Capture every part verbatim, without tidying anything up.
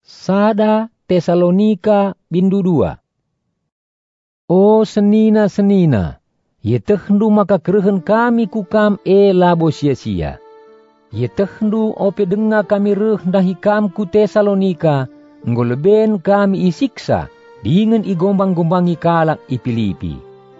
Sada Tesalonika bindu dua. O senina-senina, ye tehndu maka kerehen kami kukam e labo sia-sia. Ye tehndu ope denga kami reh dahi kam ku Tesalonika, ngoleben kami isiksa, dengan igombang-gombangi kalak ipilipi.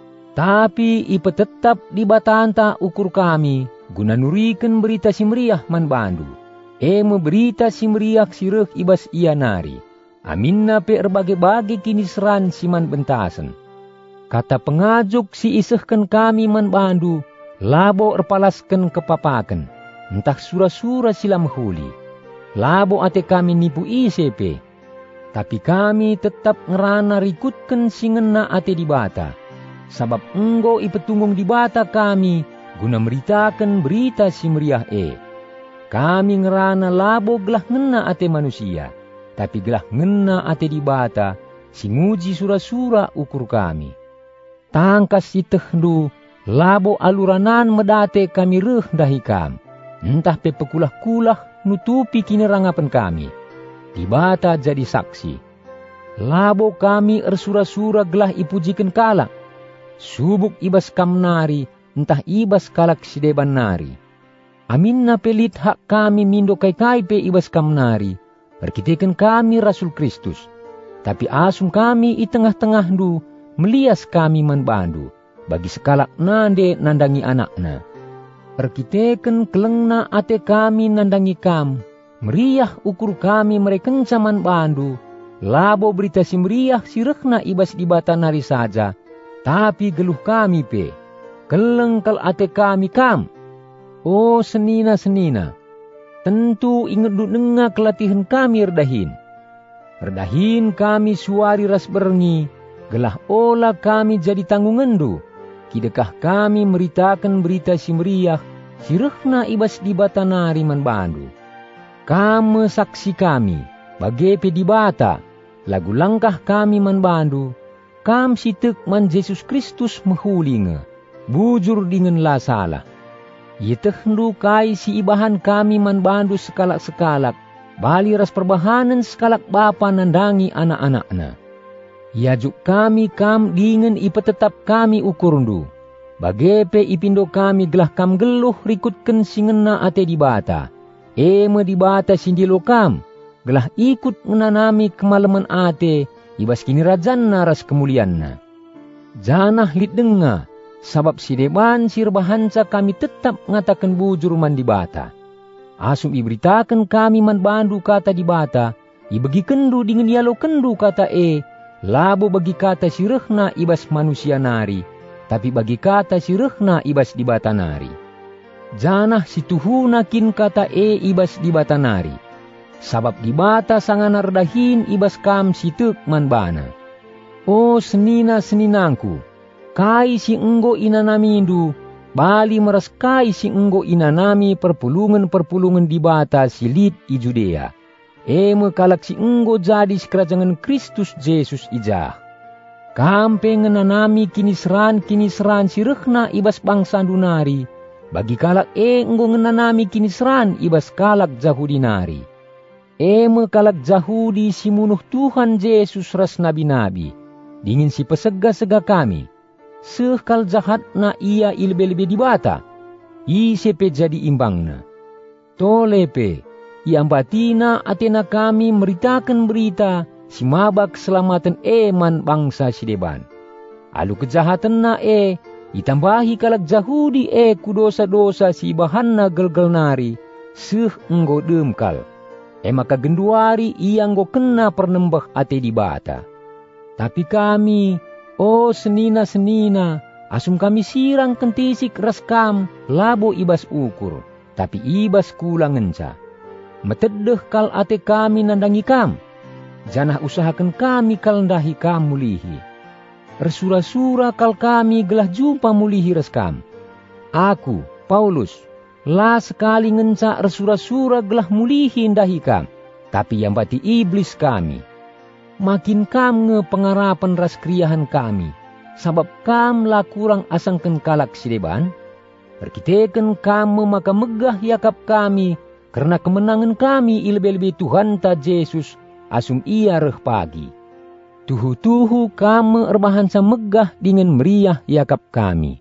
Tapi ipe tetap di batanta ukur kami, guna nuriken berita si meriah man bandu. Eme berita si meriah sireh ibas ia nari. Aminna pe erbage-bage kini seran si man bentasen. Kata pengajuk si isehken kami man bandu, labo erpalasken kepapaken. Entah sura-sura silam huli. Labo ate kami nipu isepe. Tapi kami tetap ngerana rikutken si ngena ate di bata. Sabab enggo ipetunggung di bata kami, guna meritakan berita si meriah e. Kami ngerana labo gelah ngena ate manusia, tapi gelah ngena ate di bata, si nguji sura-sura ukur kami. Tangkas si tehndu, labo aluranan medate kami reh dahi kam. Entah pe pekulah-kulah nutupi kinerangapan kami. Di bata jadi saksi. Labo kami ersura-sura gelah ipujiken kalak. Subuk ibas kam nari, entah ibas kalak sideban nari. Aminna pelit hak kami mindo kai-kai pe ibas kam nari. Perkiteken kami Rasul Kristus. Tapi asum kami i tengah-tengah du, melias kami man bandu. Bagi sekalak nande nandangi anakna. Perkiteken kelengna ate kami nandangi kam. Meriah ukur kami merekenca man bandu. Labo berita si meriah sirehna ibas di bata nari saja. Tapi geluh kami pe. Keleng kal ate kami kam. O senina-senina, tentu ingat du denga kelatihan kami erdahin. Erdahin kami suari ras berengi, gelah ola kami jadi tanggungan du. Kidekah kami meritakan berita si meriah, sirehna ibas di bata nari man bandu. Kame saksi kami, bagepe di bata, lagu langkah kami man bandu. Kam sitek man Yesus Kristus mehulinga, bujur dengan la salah. Ye tehndu kai si ibahan kami man bandu sekalak-sekalak, bali ras perbahanan sekalak bapa nandangi anak-anakna. Yajuk kami kam dengan ipetetap kami ukurundu. Bagepe ipindo kami gelah kam geluh rikutken singena ate di bata. Eme di bata sindilo kam, gelah ikut menanami kemalaman ate, ibas kini rajanna ras kemulianna. Janah lit denga, sabab si deban sirbahanca kami tetap ngatakan bujur man di bata. Asum iberitakan kami man bandu kata di bata, ibagi kendu dengan yalo kendu kata e, labo bagi kata sirehna ibas manusia nari, tapi bagi kata sirehna ibas di bata nari. Janah si tuhuna kin kata e ibas di bata nari, sabab di bata sanganar dahin ibas kam sitek man bana. O senina-seninangku, kai si enggo inanamindu, bali meras kai si enggo inanami perpulungan-perpulungan di bata silit i Judea. Eme kalak si enggo jadi si kerajaan Kristus Yesus ijah. Kampe ngenanami kinisran-kinisran sirehna ibas bangsa dunari, bagi kalak e enggo ngenanami kinisran ibas kalak Jahudi nari. Eme kalak Jahudi si munuh Tuhan Yesus ras nabi-nabi, dingin si pesega-sega kami. Sekal jahat na ia ilbe-lebe di bata, isepe jadi imbangna. Tolepe, iambatina atena kami meritakan berita, si mabak keselamatan eman bangsa si deban. Alu kejahatan na e, itambahi kalak Jahudi e ku dosa-dosa si bahanna gel-gel nari, seh enggo demkal. E maka genduari ia enggo kena pernembah ate di bata. Tapi kami, o senina-senina, asum kami sirang kentisik ras kam, labo ibas ukur, tapi ibas kulang enca. Metedeh kal ate kami nandangi kam, janah usahakan kami kal ndahi kam mulihi. Ersura-sura kal kami gelah jumpa mulihi ras kam. Aku, Paulus, la sekali ngenca ersura-sura gelah mulihi ndahi kam, tapi yang bati iblis kami. Makin kam nge pengarapan ras kriahan kami, sabab kam la kurang asangken kalak sideban. Perkiteken kam maka megah yakap kami, karena kemenangan kami ilbe-lebe Tuhan ta Yesus, asum ia reh pagi. Tuhu-tuhu kami erbahansa megah dengan meriah yakap kami.